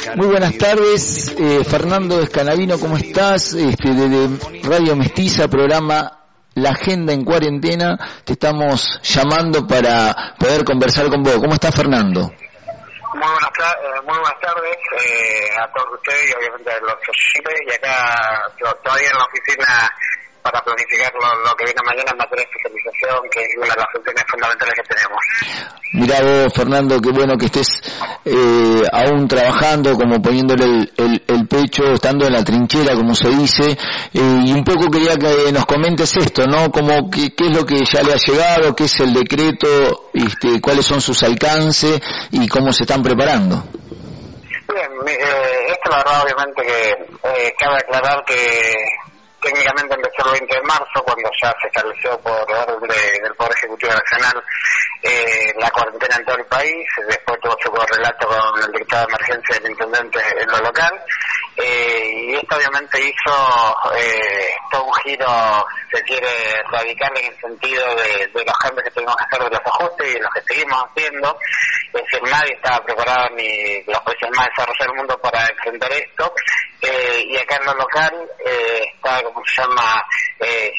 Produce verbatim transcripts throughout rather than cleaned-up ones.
Muy buenas tardes, eh, Fernando Escanavino, ¿cómo estás? Este, desde Radio Mestiza, programa La Agenda en Cuarentena, te estamos llamando para poder conversar con vos. ¿Cómo estás, Fernando? Muy buenas, eh, muy buenas tardes eh, a todos ustedes y obviamente a los oyentes, y acá yo, todavía en la oficina para planificar lo, lo que viene mañana en materia de fiscalización, que es una de las funciones fundamentales que tenemos. Mirá vos, Fernando, qué bueno que estés eh, aún trabajando, como poniéndole el, el, el pecho, estando en la trinchera, como se dice, eh, y un poco quería que nos comentes esto, ¿no? Como qué, qué es lo que ya le ha llegado, qué es el decreto, este, cuáles son sus alcances y cómo se están preparando. Bien, eh, esto la verdad obviamente que eh, cabe aclarar que técnicamente empezó el veinte de marzo, cuando ya se estableció por orden de, del Poder Ejecutivo Nacional eh, la cuarentena en todo el país. Después tuvo su correlato con el dictado de emergencia del intendente en lo local. Eh, y esto obviamente hizo eh, todo un giro, se quiere, radical en el sentido de, de los cambios que tuvimos que hacer, de los ajustes y los que seguimos haciendo. Es decir, nadie estaba preparado, ni los países más desarrollados del mundo, para enfrentar esto. Eh, y acá en lo local eh, está, como se llama, eh,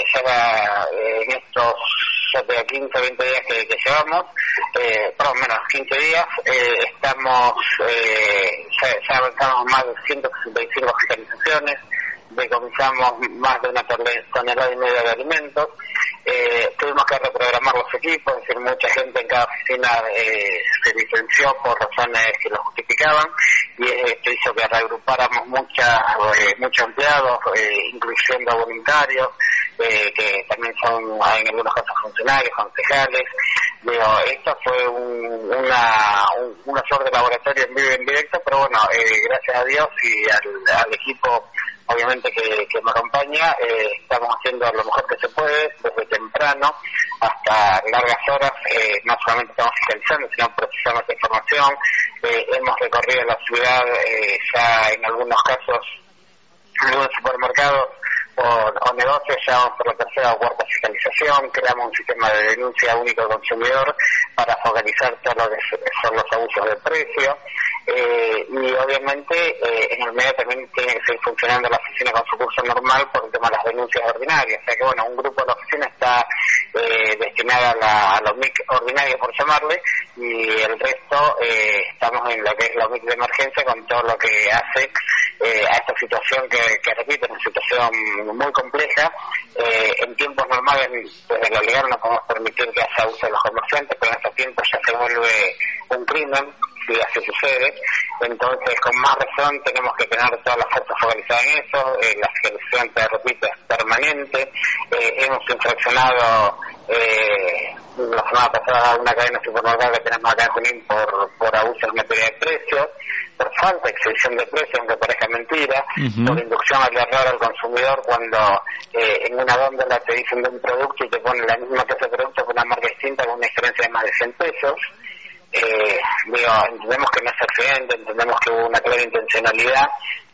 ya eh, en estos ya quince, veinte días que, que llevamos, eh, por lo menos quince días, eh, estamos, eh, ya, ya avanzamos más de ciento sesenta y cinco fiscalizaciones, decomisamos más de una tonelada y media de alimentos. Eh, tuvimos que reprogramar los equipos, es decir, mucha gente en cada oficina eh, se licenció por razones que lo justificaban, y esto hizo que reagrupáramos muchas, eh, muchos empleados, eh, incluyendo voluntarios, eh, que también son en algunos casos funcionarios, concejales. Digo, esto fue un, una, un, una flor de laboratorio en vivo y en directo, pero bueno, eh, gracias a Dios y al, al equipo obviamente que, que me acompaña, eh, estamos haciendo lo mejor que se puede, desde temprano hasta largas horas. Eh, no solamente estamos fiscalizando, sino procesando esta información. Eh, hemos recorrido la ciudad eh, ya en algunos casos, en algunos supermercados o, o negocios, ya vamos por la tercera o cuarta fiscalización. Creamos un sistema de denuncia único al consumidor para focalizar todo lo que son los abusos de precio. Eh, y obviamente eh, en el medio también tiene que seguir funcionando la oficina con su curso normal por el tema de las denuncias ordinarias. O sea que bueno, un grupo de la oficina está eh, destinada a la, a la O M I C ordinaria, por llamarle, y el resto eh, estamos en lo que es la O M I C de emergencia, con todo lo que hace eh, a esta situación que, que repito, es una situación muy compleja. Eh, en tiempos normales, desde lo legal no podemos permitir que haya uso de los comerciantes, pero en estos tiempos ya se vuelve un crimen si así sucede. Entonces, con más razón, tenemos que tener todas las fuerzas focalizadas en eso. Eh, la fiscalización, te repito, es permanente. Eh, hemos infraccionado eh, la semana pasada una cadena de supermercados que tenemos acá en Junín por, por abuso en materia de precios, por falta de exhibición de precios, aunque parezca mentira, uh-huh. por inducción al error al consumidor, cuando eh, en una góndola te dicen de un producto y te ponen la misma clase de producto con una marca distinta, con una diferencia de más de cien pesos. Eh, digo, entendemos que no es accidente, entendemos que hubo una clara intencionalidad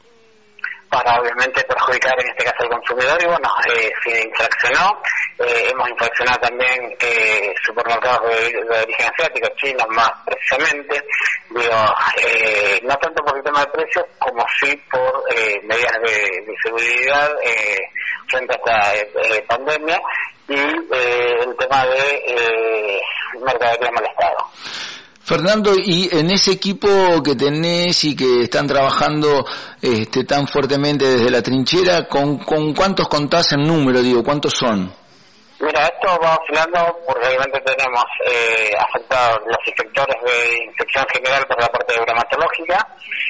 para obviamente perjudicar en este caso al consumidor, y bueno, eh, se infraccionó. Eh, hemos infraccionado también eh, supermercados de, de origen asiático, chinos más precisamente. Digo, eh, no tanto por el tema de precios, como sí por eh, medidas de, de seguridad eh, frente a esta eh, pandemia, y eh, el tema de eh, mercadería en mal estado. Fernando, y en ese equipo que tenés y que están trabajando este, tan fuertemente desde la trinchera, ¿con, con cuántos contás en número, digo, cuántos son? Mira, esto va oscilando porque obviamente tenemos eh, afectados los inspectores de inspección general por la parte bromatológica.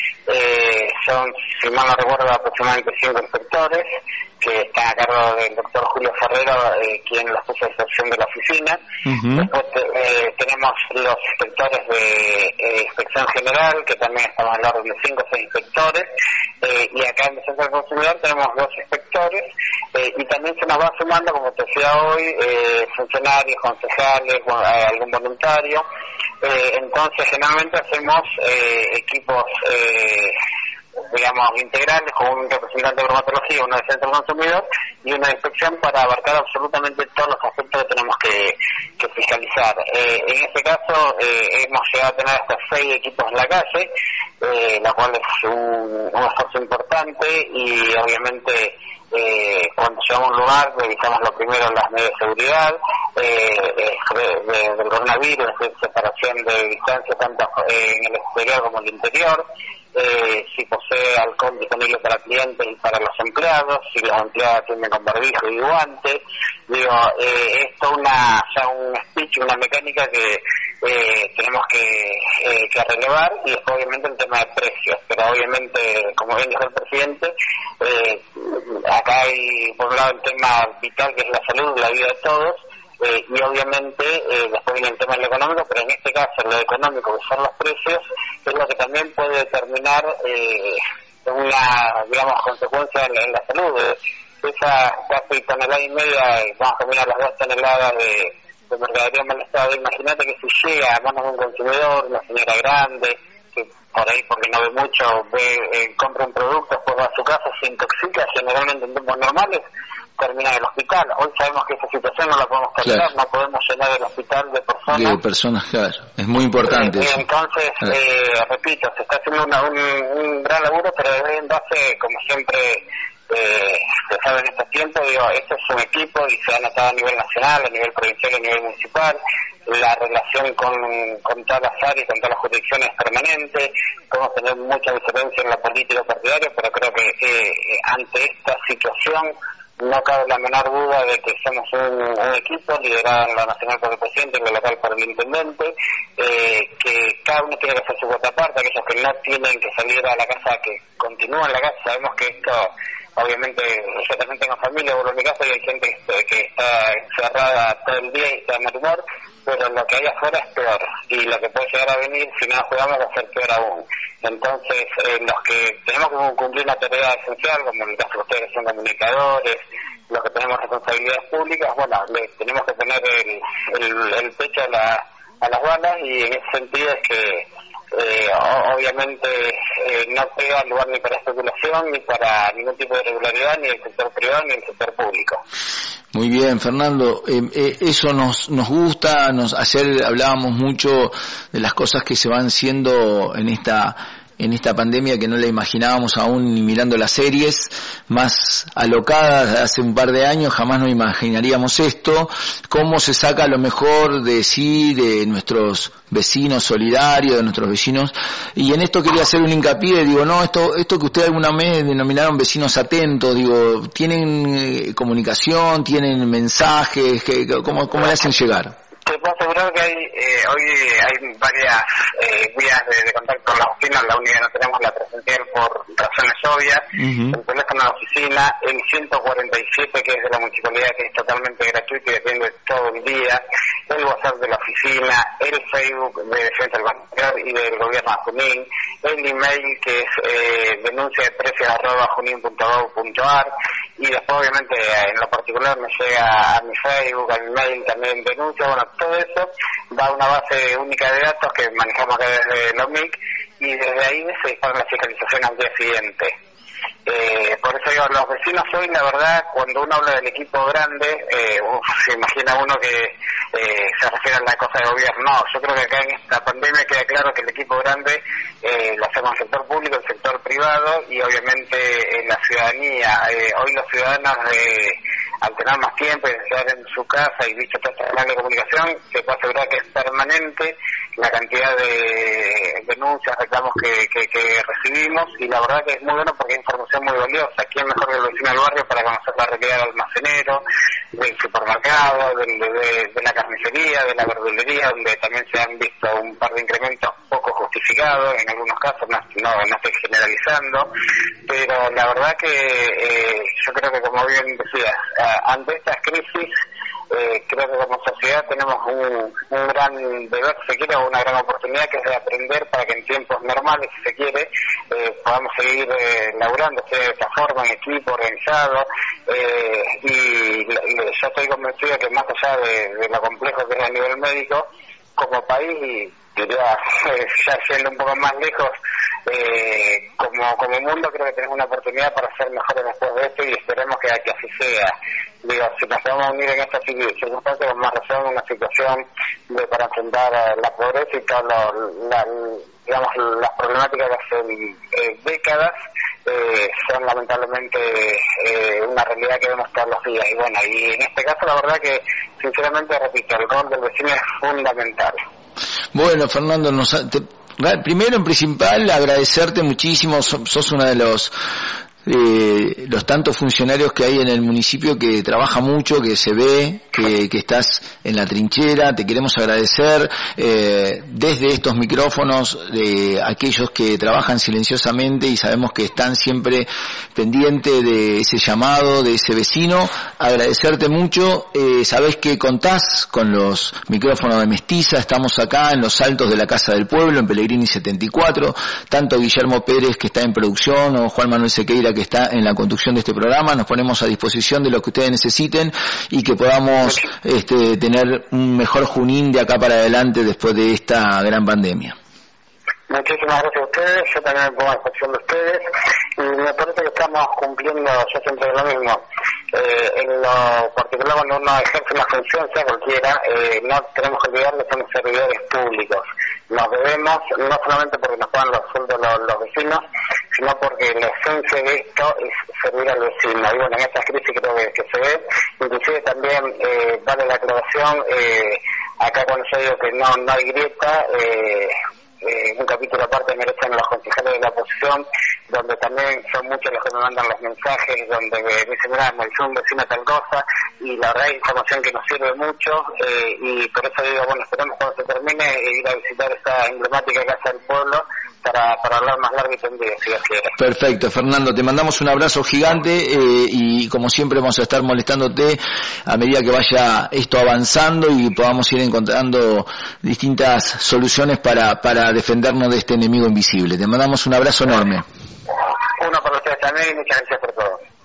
Eh, son, si mal no recuerdo, aproximadamente cinco inspectores que están a cargo del doctor Julio Ferrero, eh, quien los puso a disposición de la oficina. Uh-huh. Después eh, tenemos los inspectores de eh, inspección general, que también estamos al orden de cinco o seis inspectores, eh, y acá en el Centro del Consumidor tenemos dos inspectores, eh, y también se nos va sumando, como te decía hoy, eh, funcionarios, concejales, eh, algún voluntario. Eh, entonces generalmente hacemos eh, equipos eh, digamos, integrales, con un representante de bromatología, uno de centro consumidor y una de inspección para abarcar absolutamente todos los aspectos que tenemos que, que fiscalizar. Eh, en este caso, eh, hemos llegado a tener hasta seis equipos en la calle, eh, la cual es un, un esfuerzo importante y obviamente eh, cuando llegamos a un lugar revisamos lo primero las medidas de seguridad, eh, de, de, del coronavirus, de separación de distancia tanto en el exterior como en el interior, eh, si posee alcohol disponible para clientes y para los empleados, si los empleados atienden con barbijo y guantes. Digo, eh, esto es una, ya un speech, una mecánica que eh, tenemos que, eh, que relevar, y después obviamente el tema de precios, pero obviamente, como bien dijo el presidente, eh, acá hay por un lado el tema vital que es la salud, la vida de todos, eh, y obviamente eh, después viene el tema de lo económico, pero en este caso lo económico, que son los precios, es lo que también puede determinar eh, una, digamos, consecuencia en, en la salud. Esa casi tonelada y media, vamos a combinar las dos toneladas de, de mercadería en mal estado. Imagínate que si llega a manos de un consumidor, una señora grande, que por ahí porque no ve mucho, ve, eh, compra un producto, después va a su casa, se intoxica, generalmente en tiempos normales termina en el hospital. Hoy sabemos que esa situación no la podemos cambiar, claro. No podemos llenar el hospital de personas. De personas, claro. Es muy importante. Eh, entonces, claro. eh, repito, se está haciendo una, un, un gran laburo, pero debe en base, como siempre, eh, se sabe en estos tiempos, digo, esto es un equipo y se ha notado a nivel nacional, a nivel provincial y a nivel municipal. La relación con, con todas las áreas, con todas las jurisdicciones es permanente. Podemos tener mucha diferencia en la política partidaria, pero creo que eh, ante esta situación no cabe la menor duda de que somos un, un equipo liderado en lo nacional por el presidente, en lo local por el intendente, eh, que cada uno tiene que hacer su cuota aparte. Aquellos que no tienen que salir a la casa, que continúan en la casa. Sabemos que esto, obviamente, yo también tengo familia, vuelvo a mi casa y hay gente que, que está encerrada todo el día y está de mal humor, pero lo que hay afuera es peor, y lo que puede llegar a venir si no jugamos va a ser peor aún. Entonces, eh, los que tenemos que cumplir una tarea esencial, como el caso de ustedes que son comunicadores, los que tenemos responsabilidades públicas, bueno, le tenemos que poner el, el, el pecho a, la, a las balas, y en ese sentido es que eh, obviamente eh, no pega lugar ni para especulación, ni para ningún tipo de irregularidad, ni del sector privado, ni del sector público. Muy bien, Fernando, eh, eh, eso nos nos gusta. Nos ayer hablábamos mucho de las cosas que se van siendo en esta en esta pandemia, que no la imaginábamos aún ni mirando las series más alocadas de hace un par de años. Jamás nos imaginaríamos esto, cómo se saca lo mejor de sí, de nuestros vecinos solidarios, de nuestros vecinos. Y en esto quería hacer un hincapié, digo, no, esto esto que ustedes alguna vez denominaron vecinos atentos, digo, ¿tienen eh, comunicación, tienen mensajes, que, cómo, cómo le hacen llegar? Te puedo asegurar que hay, eh, hoy hay varias eh, vías de, de contacto con la oficina. La única que no tenemos la presencial por razones obvias. Uh-huh. El teléfono de la oficina, el ciento cuarenta y siete, que es de la municipalidad, que es totalmente gratuito y atiende todo el día. El WhatsApp de la oficina, el Facebook de Defensa del Banco y del Gobierno de Junín, el email que es eh, denuncia de precios arroba junín punto gov punto ar, y después obviamente en lo particular me llega a mi Facebook, a mi mail también denuncia. Bueno, todo eso va a una base única de datos que manejamos acá desde la O M I C, y desde ahí se dispara la fiscalización al día siguiente. Eh, por eso digo, los vecinos hoy, la verdad, cuando uno habla del equipo grande, eh, uf, se imagina uno que eh, se refiere a la cosa de gobierno. No, yo creo que acá en esta pandemia queda claro que el equipo grande eh, lo hacemos en el sector público, en el sector privado, y obviamente en la ciudadanía. Eh, hoy los ciudadanos, eh, al tener más tiempo y estar en su casa y visto toda esta canal de comunicación, se puede asegurar que es permanente la cantidad de denuncias, reclamos que, que, que recibimos, y la verdad que es muy bueno porque es información muy valiosa. ¿Quién mejor que el vecino del barrio para conocer la realidad del almacenero, del supermercado, de, de, de la carnicería, de la verdulería, donde también se han visto un par de incrementos poco justificados, en algunos casos, no, no, no estoy generalizando, pero la verdad que eh, yo creo que, como bien decías, ante estas crisis, Eh, creo que como sociedad tenemos un, un gran deber, si se quiere, o una gran oportunidad, que es de aprender para que en tiempos normales, si se quiere, eh, podamos seguir eh, laburando de esta forma, en equipo, organizado, eh, y, y yo estoy convencido que más allá de, de lo complejo que es a nivel médico, como país, y diría, ya yendo un poco más lejos, eh, como como mundo creo que tenemos una oportunidad para ser mejores después de esto y esperemos que, que así sea. Digo, si nos podemos unir en esta circunstancia, con más razón, una situación de, para enfrentar la pobreza y todas la, digamos, las problemáticas que hace eh, décadas eh, son lamentablemente eh, una realidad que vemos todos los días. Y bueno, y en este caso la verdad que, sinceramente, repito, el rol del vecino es fundamental. Bueno, Fernando, nos, te, primero en principal agradecerte muchísimo, sos, sos uno de los eh, los tantos funcionarios que hay en el municipio que trabaja mucho, que se ve, que, que estás en la trinchera. Te queremos agradecer eh, desde estos micrófonos de aquellos que trabajan silenciosamente y sabemos que están siempre pendientes de ese llamado, de ese vecino. Agradecerte mucho, eh, sabés que contás con los micrófonos de Mestiza, estamos acá en los altos de la Casa del Pueblo, en Pellegrini setenta y cuatro, tanto Guillermo Pérez, que está en producción, o Juan Manuel Sequeira, que está en la conducción de este programa. Nos ponemos a disposición de lo que ustedes necesiten y que podamos este, tener un mejor Junín de acá para adelante después de esta gran pandemia. Muchísimas gracias a ustedes, yo también me pongo a disposición de ustedes y me parece que estamos cumpliendo, yo siempre lo mismo, eh, en lo particular cuando uno ejerce una función, sea cualquiera, eh, no tenemos que olvidar que somos servidores públicos, nos debemos, no solamente porque nos pagan los sueldos los, los vecinos, sino porque la esencia de esto es servir al vecino. Y bueno, en esta crisis creo que, que se ve, inclusive también eh, vale la aclaración, eh, acá cuando yo digo que no, no hay grieta, eh, Eh, un capítulo aparte merecen los concejales de la oposición, donde también son muchos los que me mandan los mensajes, donde me dicen, mira, me hizo un vecino tal cosa, y la verdad es información que nos sirve mucho, eh, y por eso digo, bueno, esperemos cuando se termine ir a visitar esta emblemática Casa del Pueblo, para, para hablar más largo y tendido, si Dios quiere. Perfecto, Fernando, te mandamos un abrazo gigante eh, y como siempre vamos a estar molestándote a medida que vaya esto avanzando y podamos ir encontrando distintas soluciones para, para defendernos de este enemigo invisible. Te mandamos un abrazo enorme. Uno para ustedes también y muchas gracias por todo.